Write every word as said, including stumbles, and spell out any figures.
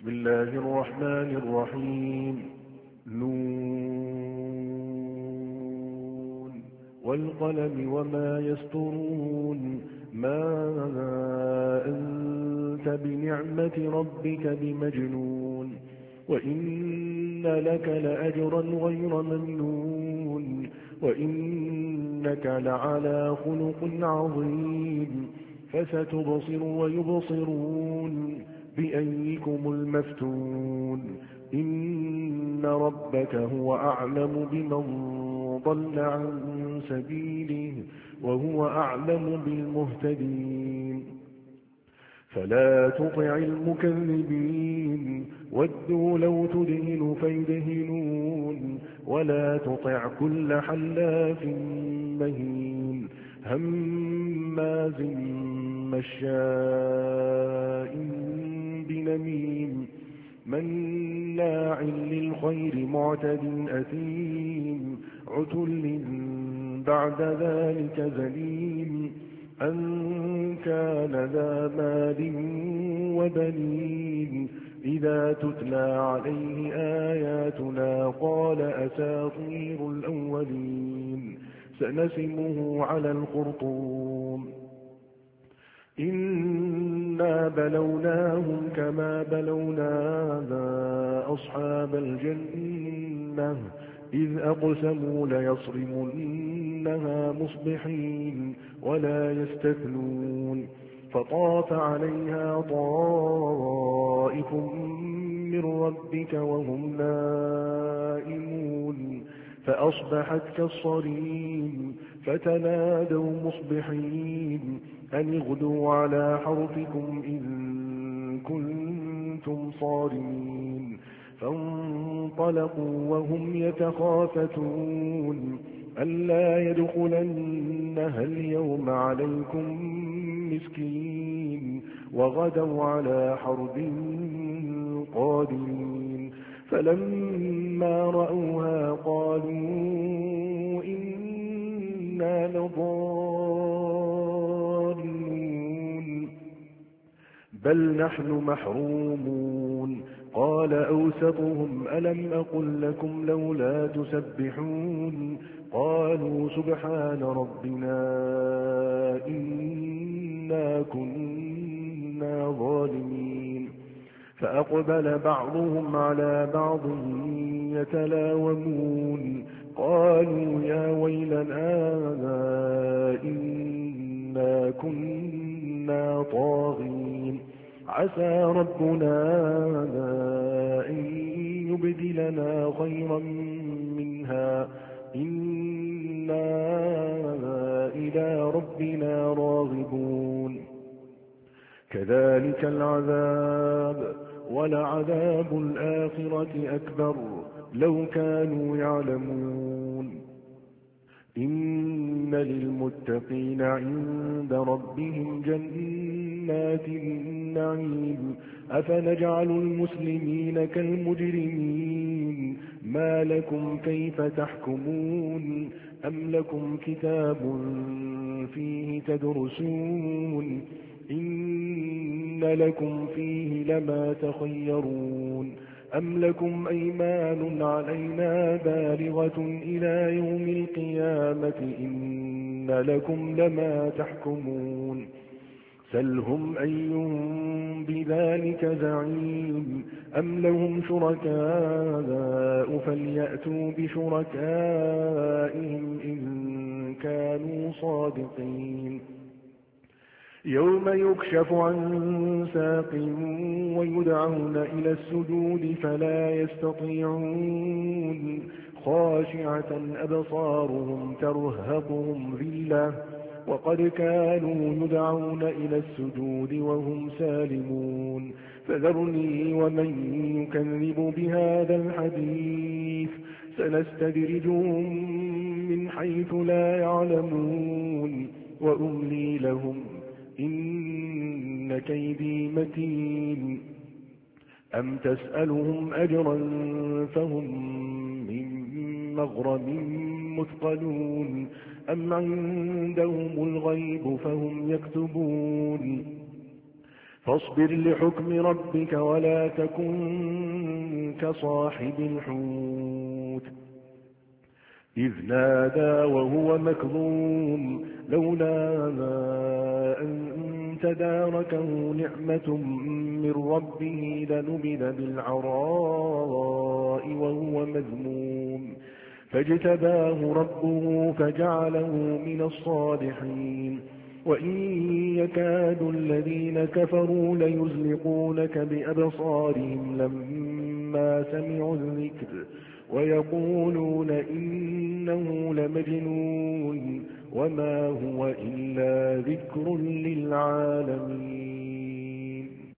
بسم الله الرحمن الرحيم. نون والقلم وما يسطرون. ما أنت بنعمة ربك بمجنون. وإن لك لأجرا غير ممنون. وإنك لعلى خلق عظيم. فستبصر ويبصرون بأيكم المفتون. إن ربك هو أعلم بمن ضل عن سبيله وهو أعلم بالمهتدين. فلا تطع المكذبين ودوا لو تدهن فيدهنون. ولا تطع كل حلاف مهين هماز مشاء بنميم مناع للخير معتد أثيم عتل بعد ذلك زليم أن كان ذا مال وبنين. إذا تتلى عليه آياتنا قال أساطير الأولين. سنسمه على الخرطوم. إنا بلوناهم كما بلونا أصحاب الجنة إذ أقسموا ليصرمنها مصبحين ولا يستثنون. فطاف عليها طائف من ربك وهم نائمون فأصبحت كالصريم. فتنادوا مصبحين أن اغدوا على حرثكم إن كنتم صارمين. فانطلقوا وهم يتخافتون ألا يدخلنها اليوم عليكم مسكين. وغدوا على حرد قادرين. فلما رأوها قالوا إنا لضالون بل نحن محرومون. قال أوسطهم ألم أقل لكم لولا تسبحون. قالوا سبحان ربنا إنا كنا ظالمين. فأقبل بعضهم على بعض يتلاومون قالوا يا ويلنا إنا كنا طاغين. عسى ربنا أن يبدلنا خيرا منها إنا إلى ربنا راغبون. كذلك العذاب ولعذاب الآخرة أكبر لو كانوا يعلمون. إن للمتقين عند ربهم جنات النعيم. أفنجعل المسلمين كالمجرمين ما لكم كيف تحكمون. أم لكم كتاب فيه تدرسون إن لكم فيه لما تخيرون. أم لكم أيمان علينا بالغة إلى يوم القيامة إن لكم لما تحكمون. سلهم أيهم بذلك زعيم. أم لهم شركاء فليأتوا بشركائهم إن كانوا صادقين. يوم يكشف عن ساق ويدعون إلى السجود فلا يستطيعون. خاشعة أبصارهم ترهقهم ذلة وقد كانوا يدعون إلى السجود وهم سالمون. فذرني ومن يكذب بهذا الحديث سنستدرجهم من حيث لا يعلمون وأملي لهم إن كيدي متين. أم تسألهم أجرا فهم من مغرم مثقلون أم عندهم الغيب فهم يكتبون. فاصبر لحكم ربك ولا تكن كصاحب الحوت إذ نادى وهو مكظوم لولا أن تداركه نعمة من ربه لنبذ بالعراء وهو مذموم فاجتباه ربه فجعله من الصالحين وإن يكاد الذين كفروا ليزلقونك بأبصارهم لما سمعوا الذكر ويقولون إنه لمجنون وما هو إلا ذكر للعالمين.